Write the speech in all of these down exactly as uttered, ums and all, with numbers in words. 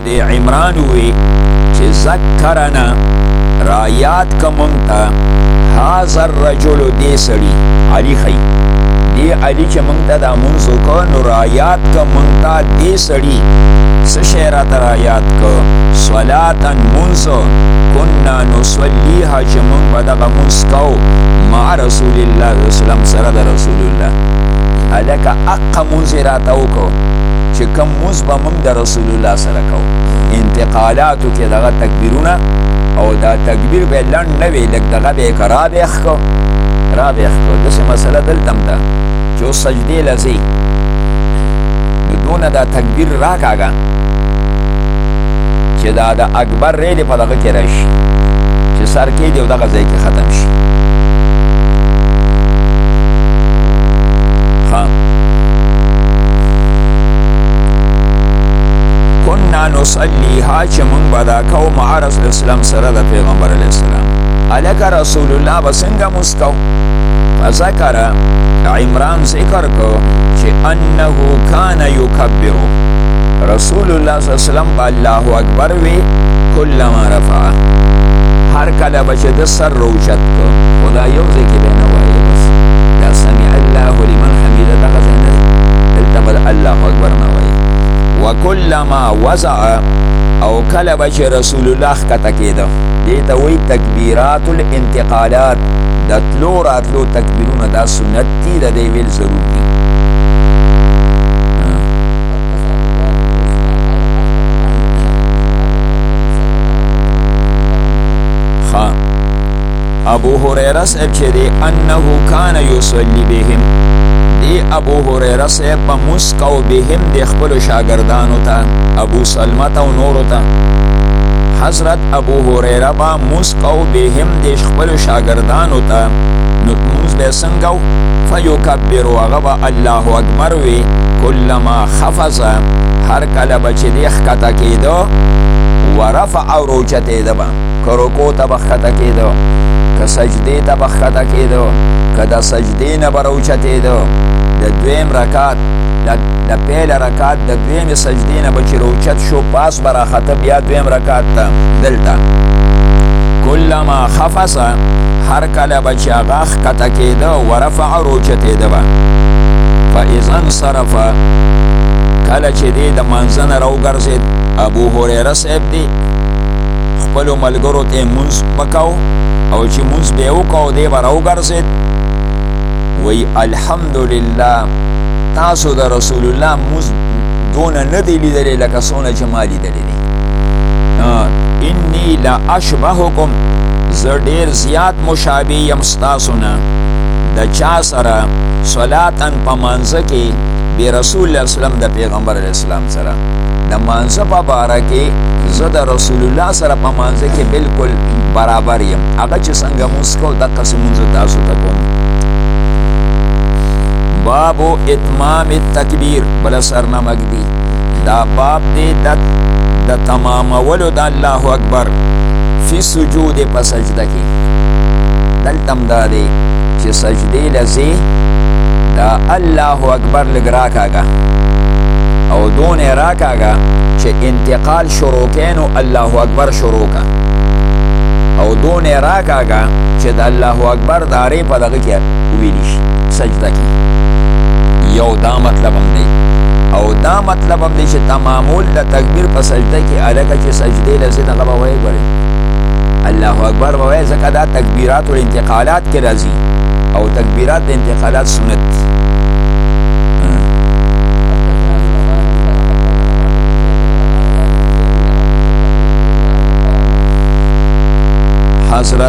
دی عمران وی چې ذکرنا را یاد که مونږ ته هذا الرجل دی سړي علي خی دی علي چې مونږ ته دا مونځ وکړه نو را یاد که مونږ ته دی سړي څه شی راته را یاد که صلاتا مونځ کنا نصلیها چې مونږ به دغه مونځ کوو مع رسول الله صلی وسلم سره د رسول الله هلکه اقه مونځ یې راته وکړو چې کوم مونځ به مونږ د رسول الله سره کوو انتقالاتو کې دغه تکبیرونه او دا تکبیر به لنډ نه وي لږ دغه به یې که رابیخ کو رابیخ کو داسې مسله دلته هم ده چې اوس سجدې له ځې نو دونه دا تکبیر راکاږه چې دا د اکبر ریلې په دغه کې راشي چې سر کېږدي او دغه ځای کې ختم شي کنا نصلیها چې مونږ به دا کوو مع رسول اسلام سره د پیغمبر علیه السلام هلکه رسول الله به څنګه مونځ کوو فذکر عمران ذکر کو چې انه کان یکبر رسول الله صلی الله علیه وسلم به الله اکبر وی کلما رفع هر کله به چې د سر روچت کو خدا یو ځای کې به نه وایي بس یا سمع الله لمن حمیده دغه ځای نه دلته به الله اکبر نه وایي وکلما وضع او کله به چې رسول الله ښکته کېده دې ته وایي تکبیرات الانتقالات د تلو راتلو تکبیرونه دا سنت دي د دې ویل ضرور دي ابو هريره صاحب چې دی انه کان یصلی بهم دی ابو هريره صاحب په مسکو بهم د خپلو شاګردانو ته ابو سلمه ته او نورو ته حضرت ابو هريره به مسکو بهم د خپلو شاګردانو ته نو مونځ به یې څنګه و فیکبرو هغه به الله اکبر وي کلما خفض هر کله به چې دی ښکته کېده ورفع روچتېده به که رکو ته به ښکته کېده که سجدې ته به ښکته کېده که د سجدې نه به راوچتېده د دویم رکات د پیل رکات د دویمې سجدې نه به چې راوچت شو پاس به راخته بیا دویم رکات ته دلته کلما خفصه هر کله به چې هغه ښکته کېده ورفع راوچتېده به فاذا انصرفه کله چې دی د منځه نه راوګرځېد ابو هريره صاحب دی خپلو ملګرو ته یې مونځ وکړو او چې مونځ به یې وکړو دی به راوګرځېد وی الحمدلله تاسو د رسول الله مونځ دونه نه دی لیدلی لکه څونه چې ما لیدلی دی انی لا اشبهکم زه ډېر زیات مشابه یم ستاسو نه د چا سره صلاتن په مانځه کې بې رسول الله وسلم د پیغمبر علیه السلام سره د مانځه په باره کې زه د رسول الله سره په مانځه کې بلکل برابر یم هغه چې څنګه مونځ کوو دقسې مونځ تاسو ته کوم بابو اتمام التکبیر بله سرنمک دی دا باب دی د تمامولو د الله اکبر فی سجود په سجده کې دلته هم دا دی چې سجدې له ځې دا الله اکبر لږ راکاږه او دونې راکاږه چې انتقال شروع کړې نو الله اکبر شروع که او دونې راکاږه چې د الله اکبر دارې په دغه کې وویلی شي سجده کې یو دا مطلب هم دی او دا مطلب هم دی چې تمامول د تکبیر په سجده کې هلکه چې سجدې له ځې دغه به وایې ګورې الله اکبر به وایې ځکه دا تکبیرات الانتقالات کې راځي او تکبیرات د انتقالات سنت دي حضرت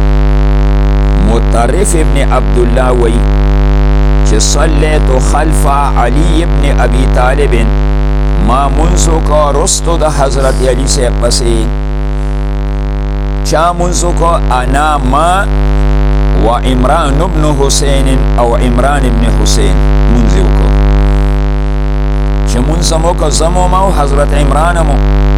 مطرف ابن عبدالله وی چې صلیت خلف علی ابن ابی طالب ما منځو کو رستو د حضرت علی صاحب پسې چا منځو کو انا ما و عمران ابن حسین او عمران ابن حسین منځو کو چې منځ مو کو زمو ما او حضرت عمران مو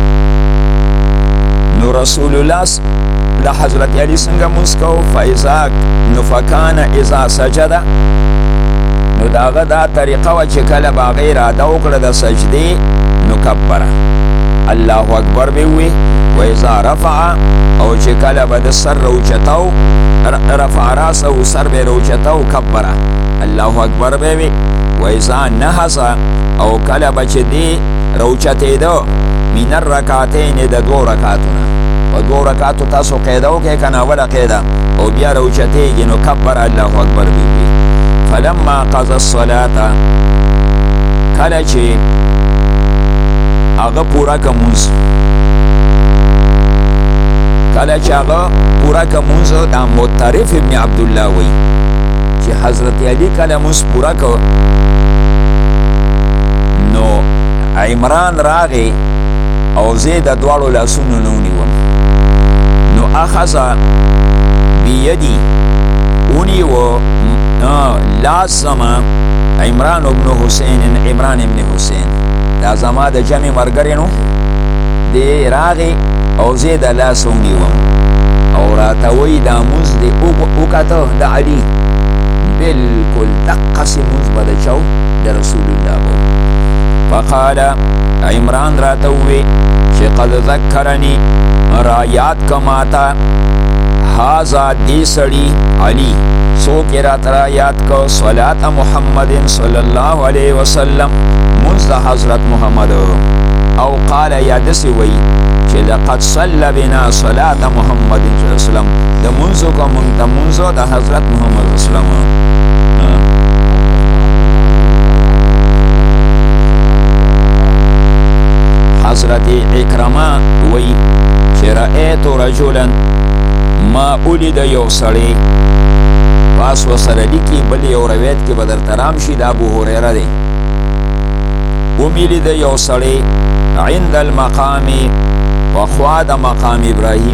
نو رسول الله د حضرت علی څنګه منځ کو فاذا نو فکان اذا سجد نو داغه دا طریقه و چې کله به هغې اراده وکړه د سجدې نو کبره الله اکبر به وي. و اذا رفع او چې کله به د سر روچتاو رفع راسه سر به روچتاو کبره الله اکبر به وي. و اذا نهض او کله به چې دی روچتېده من الرکعتین د دوو رکعتونه په دوو رکعتو تاسو قیده وکړئ که نه اوله قیده او بیا روچتېږي نو کبر الله اکبر به وي. فلما قضى الصلاة کله چې هغه پوره که مونځ کله چې هغه پوره که مونځ دا مطرف ابن عبدالله وی چې حضرت علی کله مونځ پوره که نو عمران راغی او زه د دواړو لاسونو نه ونیوم نو اخذ بیدي ونیوه لاس زما عمران ابن حسین عمران ابن حسین دا زما د جمع مرګرې نو دی راغی او زه د لاس ونیوم او راته وایي دا مونځ دی وکته د علي بلکل دقسې مونځ به د چا د رسول الله به فقال عمران راته ووی چې قد ذکرني را یاد که ماته هذا دی سړي علي څوک یې راته را یاد که صلات محمد صلی الله علیه وسلم مونځ د حضرت محمد او قال یا داسې وایي چې لقد صلى بنا صلات محمد صلی الله علیه وسلم د مونځ که مونږ د مونځ د حضرت محمد صلی الله علیه وسلم حضرت اکرمه وی چې رأیت رجلا ما اولید یو سړی پاس ورسره لیکي بل یو روایت کې به درته رام شي د ابو هریره دی ومې لید یو سړی عند المقام په خوا د مقام ابراهیم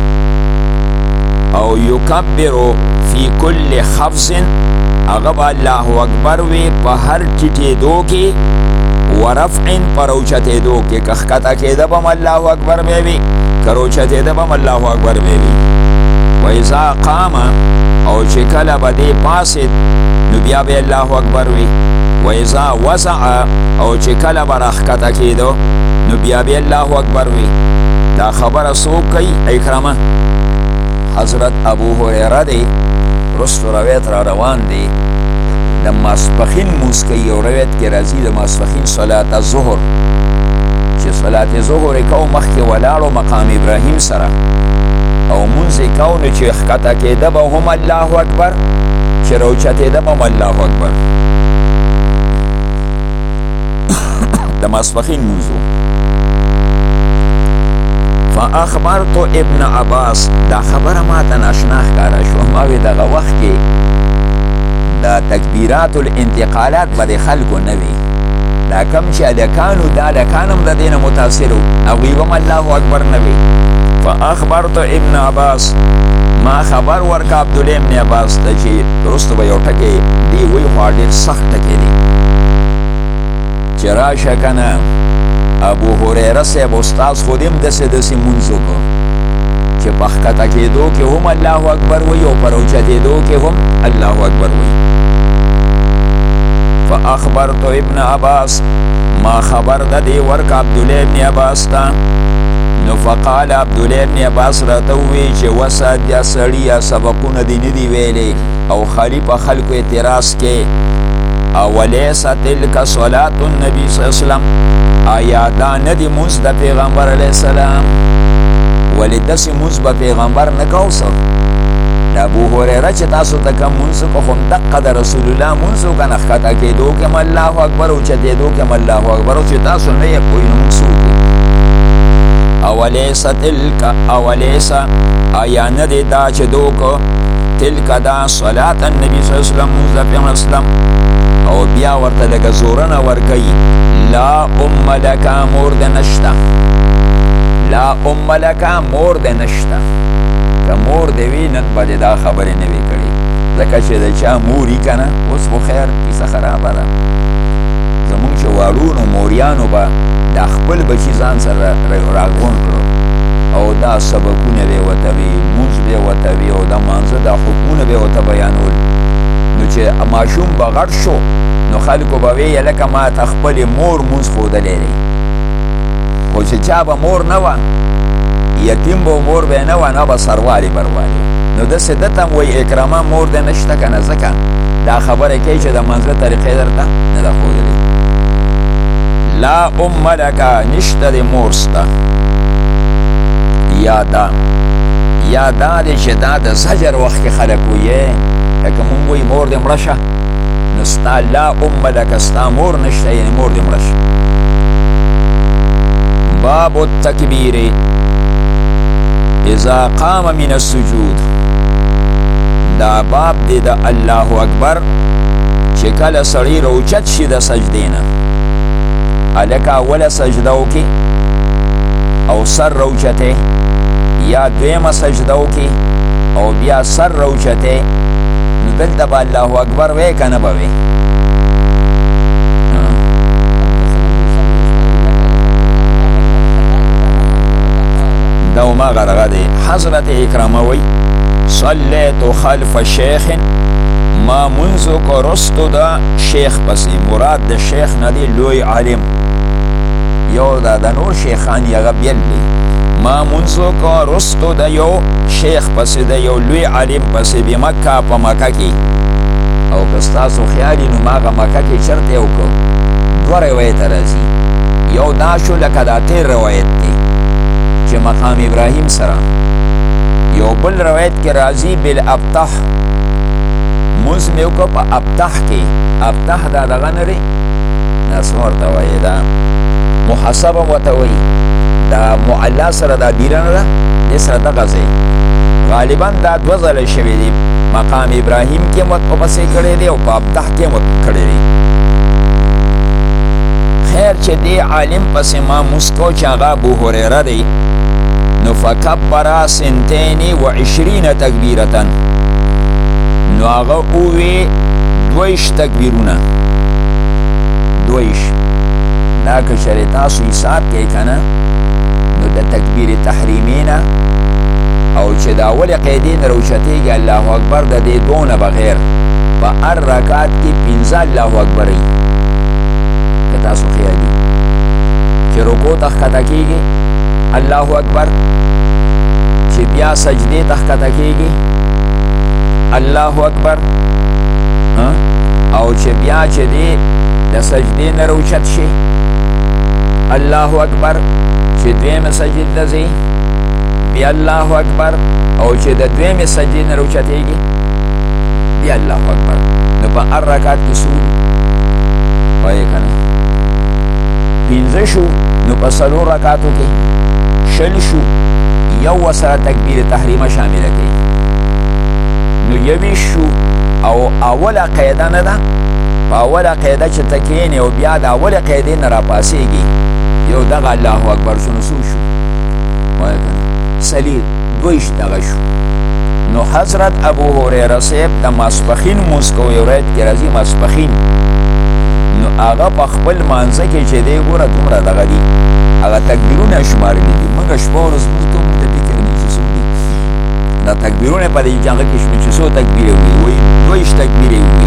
کې او یکبرو فی کل خفض هغه به الله اکبر وی په هر ټیټېدو کې ورفع پر اوچتېدو کې که ښکته کېده به م الله اکبر به وي که روچتېده به م الله اکبر به وي. و اذا قام او چې کله به دی پاسېد نو بیا به الله اکبر وي. و اذا وسع او چې کله به راښکته کېده نو بیا به الله اکبر وي. دا خبره څوک کوي؟ اکرمه. حضرت ابو هریره دی رستو روایت را روان دی د ماسپخین مونځ کوي یو روایت کې راځي د ماسپخین صلات الظهر چې صلات ظهر یې کوو مخکې ولاړو مقام ابراهیم سره او مونځ یې کوو نو چې ښکته کېده به هم الله اکبر چې راوچتېده به هم الله اکبر د ماسپخین مونځ و. فاخبرت ابن عباس دا خبره ماته ناشنا ښکاره شوه ما وی دغه وخت کې دا تکبیرات الانتقالات به د خلکو نه وي دا کم چې هلکانو دا هلکان هم د دې نه متاثر وو هغوی به هم الله اکبر نه وي. فاخبرت ابن عباس ما خبر ورکړه عبدالله ابن عباس ته چې وروسته به یو ټکی دی وایي خو ډېر سخت ټکی دی چې راشه که نه ابو هریره صاحب استاذ خود هم داسې داسې مونځ وکړو چې په ښکته کېدو کې هم الله اکبر وایي او په راوچتېدو کې هم الله اکبر وایي. فاخبرت ابن عباس ما خبر د دې ورکړه عبدالله ابن عباس ته نو فقال عبدالله ابن عباس راته ووایي چې وسه بیا سړي سبقونه دې نه دي ویلې او خالي په خلکو اعتراض کې اولیس تلک صلات النبي صلی الله علیه وسلم آیا دا نه دی مونځ د پیغمبر علیه السلام ولې داسې مونځ به پیغمبر نه کو څه د ابو هریره چې تاسو ته کوم مونځ وکړو خو همدقه د رسول الله مونځ وکړه نه ښکته کېدو کې هم الله اکبر اوچتېدو کې هم الله اکبر او چې تاسو نه یې پوهېږئ نو مونځ څه وکړو. اولیس تلک اولیس آیا نه دی دا چې دو کو تلک دا صلات النبي صلی الله علیه وسلم مونځ د پیغمبر اسلام او بیا ورته لږه زورنه ورکوي لا ام لکه مور د نشته لا ام لکه مور د نشته که مور د وي نن به دې دا خبرې نه وي کړې ځکه چې د چا مور وي که نه اوس خو خیر کیسه خرابه ده زمونږ چې واړو نو موریانو به دا خپل بچي ځان سره راغونډ کړو او دا سبقونه به یې ورته وي لمونځ به یې ورته وي او د مانځه دا حکمونه به یې ورته بیانول نو چې ماشوم به غټ شو نو خلکو به ویې لکه ما ته خپلې مور مونځ ښودلی دی خو چې چا به مور نه وه یتیم به مور به نه وه نه به سروالې بروالې نو داسې دته هم وایي اکرامه مور دی نشته که نه ځکه دا خبره کوي چې د منځه طریقې درته نه ده ښودلې لا ام لکه نشته د مور سته یا دا یا دا دی چې دا د زجر وخت کې خلک وایي لکه مونږ وایي مور دې مړه شه نو ستا لا ام لکه ستا مور نشته یعنې مور دې مړه شه باب التکبیر اذا قام من السجود دا باب دی د الله اکبر چې کله سړی روچت شي د سجدې نه هلکه اوله سجده وکړي او سر روچتی یا دویمه سجده وکړي او بیا سر روچتی نو دلته به الله اکبر وی که نه به وی دا هماغه دغه دی حضرت اکرمه وی صلیت خلف شیخ ما منځو کو رستو د شیخ پسې مراد د شیخ نه دی لوی عالم یو دا د نور شیخان یغه بیل دی ما منځو کو رستو د یو شیخ پسې د یو لوی عالم پسې به مکه په مکه کې او که ستاسو خیال نو ماغه مکه کې چرته یو کو دوه روایت راځي یو دا شو لکه دا تیر روایت دی چې مقام ابراهیم سره یو بل روایت کې راځي بالابطح موز مې وکړه په ابطح کې ابطح دا دغه نه دی دا څه ورته وایي دا محاسبه ورته وایي دا معلا سره دا دیره نه ده دې سره دغه ځای غالبا دا دوه ځله شوي دي مقام ابراهیم کې مو ورپسې کړی دی او په ابطح کې مو کړی دی خیر چې دې عالم پسې ما مسکو چې هغه ابو هریره دی نو فکبر سنتین و عشرین تکبیرتن نو هغه اووی دویش تکبیرونه دویش دا که چېرې تاسو حساب کوئ که نه نو د تکبیر تحریمې نه او چې د اولې قیدې نه راوچتېږي الله اکبر د دې دوو نه بغیر په هر رکعت کې پنځه الله اکبر وي که تاسو خیالي چې رکوع ته ښکته کېږي الله اکبر چې بیا سجدې ته ښکته کېږي الله اکبر او چې بیا چې دی د سجدې نه راوچت شي الله اکبر چې دویمه سجدې ته ځي بیا الله اکبر او چې د دویمې سجدې نه راوچتېږي بیا الله اکبر نو په هر رکعت کې څو وایې که نه پنځه شو نو په څلور رکعتو کې شل شو یو ورسره تکبیر تحریمه شامله کوي نو یویش شو او اوله قاعده نه ده په اوله قاعده چې ته کښېنې او بیا د اولې قاعدې نه راپاسېږي یو دغه الله اکبر شو نو څو شو وایه که نه سلیر دویش دغه شو نو حضرت ابو هریره صاحب د ماسپښین لمونځ کوي روایت کې راځي ماسپښین نو هغه په خپل مانځه کې چې دی ګوره دومره دغه دي هغه تکبیرونه شمارلي دي موږ شپه ورځ لمونځ کوو موږ ته فکر نه چې څو دي دا تکبیرونه په دې هغه کې شمې چې څو تکبیرې ووایي وایي دویش تکبیرې ووایي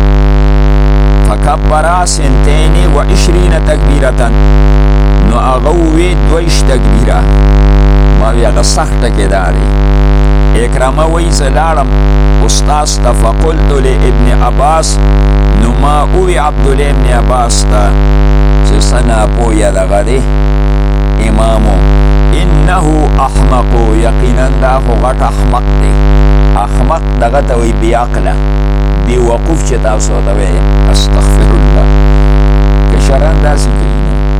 فکبر سنتین و عشرین تکبیرتن نو هغه ووایي دویش تکبیره ما وی هغه سخت ټکی دا دی اکرمه وایي زه لاړم استاذ ته فقلت لابن عباس نو ما ووی عبدالله ابن عباس ته چې څه ناپویه دغه دی امامو انه احمق یقینا دا خو غټ احمق دی احمق دغه ته وایي بې عقله بې وقوف چې تاسو ته وایي استغفر الله کشران داسې کوي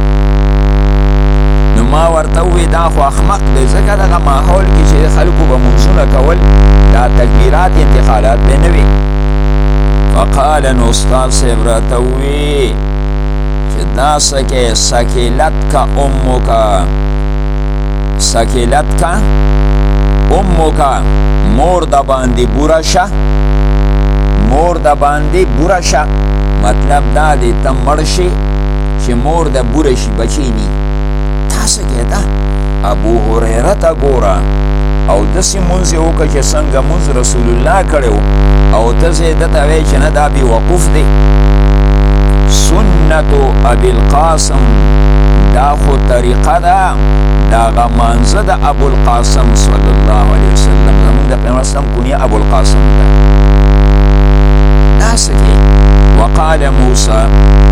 نو ما ورته ووی دا خو احمق دی ځکه دغه ماحول کې چې خلکو به مونځونه کول دا تکبیرات انتقالات به نه وي فقال نو استاد صاحب راته ووی چې دا څه کې سکیلت کا امکا سکیلت کا امکا مور د باندې بوره شه مور د باندې بوره شه مطلب دا دی ته مړ شي چې مور د بوره شي بچی ني تاسو کې ده ابو هریره ته ګوره او داسې مونځ یې وکړه چې څنګه مونځ رسول الله کړی او ته زه یې دته وایې چې نه دا بې وقوف دی سنت ابي القاسم دا خو طریقه ده دا غمانزه د ابو القاسم صلی الله علیه وسلم زمونږ د پیغمبر اسلام کنیه ابو القاسم ده دا څه کې وقال موسى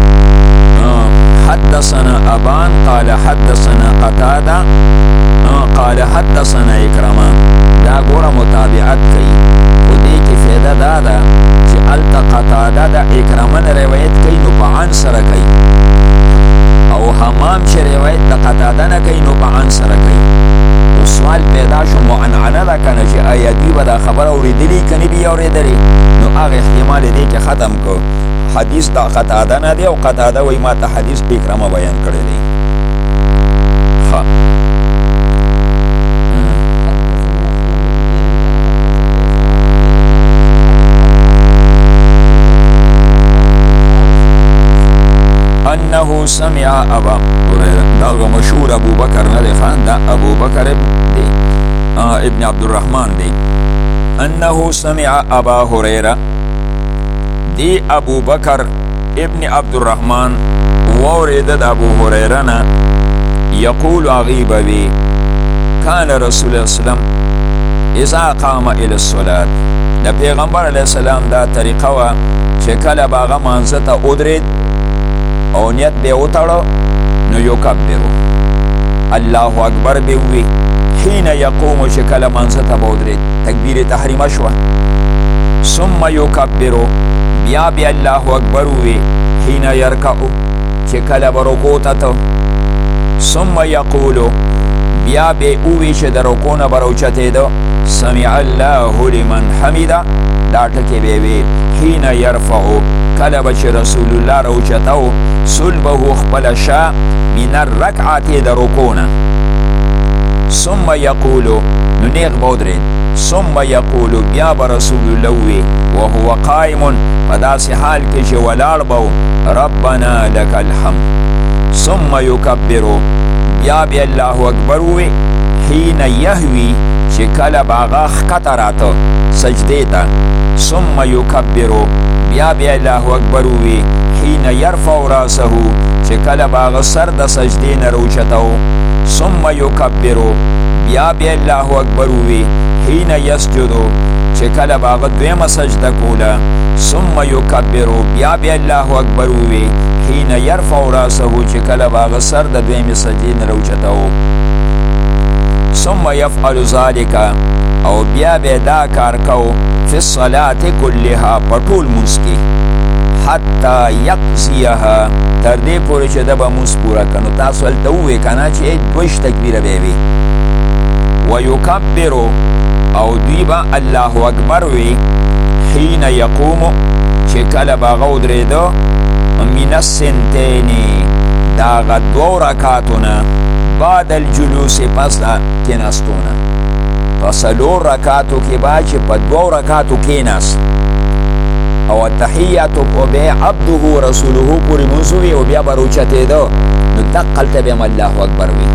حدثنا ابان قال حدثنا قتاده قال حدثنا اکرمه دا ګوره متابعت کوي خو دې کې فایده دا ده چې هلته قتاده د اکرمه نه روایت کوي نو په عن سره کوي او حمام چې روایت د قتاده نه کوي نو په عن سره کوي نو سوال پیدا شو معنعنه ده که نه چې آیا دوی به دا خبره اورېدلي که نه دي اورېدلې نو هغه احتمال دې کې ختم کړو حدیث دا قتاده نه دی او قتاده وایي ما ته حدیث په اکرمه بیان کړی دی ښه انه سمع ابا هريره دا مشهور ابو بکر نه دی خان دا ابو بکر دی ابن عبد الرحمن دی انه سمع ابا هريره دی ابو بکر ابن عبد الرحمن وورد د ابو هريره نه یقول غیب بی کان رسول الله صلی الله علیه وسلم اذا قام الى الصلاه د پیغمبر علیه السلام دا طریقه وا چې کله باغه مانځه ته ودرید او نیت به وتړو نو یکبرو الله اکبر به وی حين يقوم چې کله مانځه ته ودرید تکبیر تحریمه شوه ثم یکبرو بیا بیا الله اکبر وی حين يرکعو چې کله به رکوع ته ته ثم یقولو بیا به وی چې د رکوع نه به راوچتېده سمع الله لمن حمده دا ټکې به وی حين يرفعو کله به چې رسول الله راوچتو صلبه خپل شا من الرکعت د رکوع نه ثم یقولو نو نیغ به ودرېد ثم یقول بیا به رسول الله وی وهو قائم په داسې حال کې چې ولاړ به ربنا لك الحمد ثم یکبر بیا بیا الله اکبر وی حين یهوی چې کله به هغه ښکته راته سجدې ته ثم یکبر بیا بیا الله اکبر وی حين یرفع راسه چې کله به هغه سر د سجدې نه راوچته ثم یکبر بیا بیا الله اکبر وی حين یسجدو چې کله به هغه دویمه سجده کوله ثم یکبر بیا بیا الله اکبر وی حين یرفع راسه چې کله به هغه سر د دویمې سجدې نه راوچته ثم یفعل ذلک او بیا به دا کار کو فی الصلاة کلها په ټول مونځ کې حتی یقضیها تر دې پورې چې ده به مونځ پوره کړه نو تاسو هلته ووایئ که نه چې دویش تکبیره به یې وي ویکبرو او دوی به الله اکبر وی حین یقومو چې کله به هغه ودرېده من السنتینې د هغه دوو رکاتونه بعد الجلوس پس د کېناستونه په څلور رکاتو کې به چې په دوو رکاتو کېناست او التحیاتو په بیا عبده رسوله پورې مونځ وي او بیا به راوچتېده نو دقلته به هم الله اکبر وي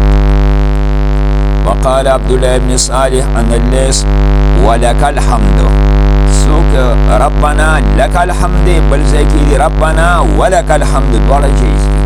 وقال عبد الله بن صالح عن الليث ولك الحمد سوک ربنا لك الحمد بل ځای کې دي ربنا ولك الحمد دواړه جایز دي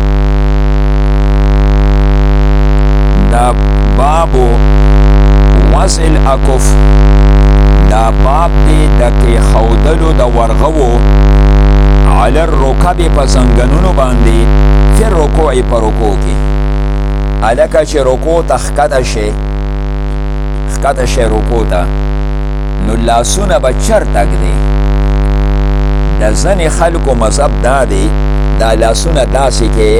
دا بابو وضع الاکف دا باب دی د کېښودلو د ورغوو علی الرکب په زنګنونو باندې فی الرکوع په رکوع کې هلکه چې رکوع ته ښکته شي ښکته شي رکوع ته نو لاسونه به چرته ږدي د ځینې خلکو مذهب دا دی دا لاسونه داسې کې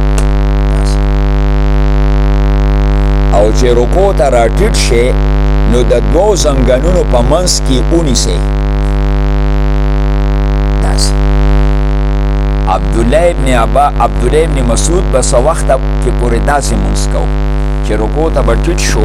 او چې رکوع ته راټیټ شي نو د دوو زنګنونو په منځ کې ونیسئ داسې عبدالله ابن عبا عبدالله ابن مسعود به څه وخته کې پورې داسې مونځ کو چې رکوع ته به ټیټ شو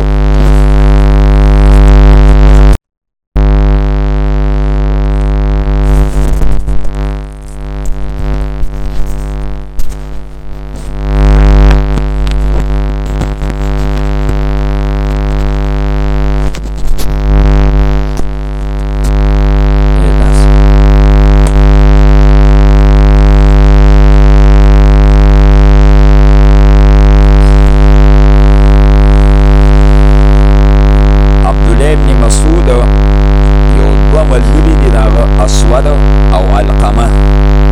اسود او علقمه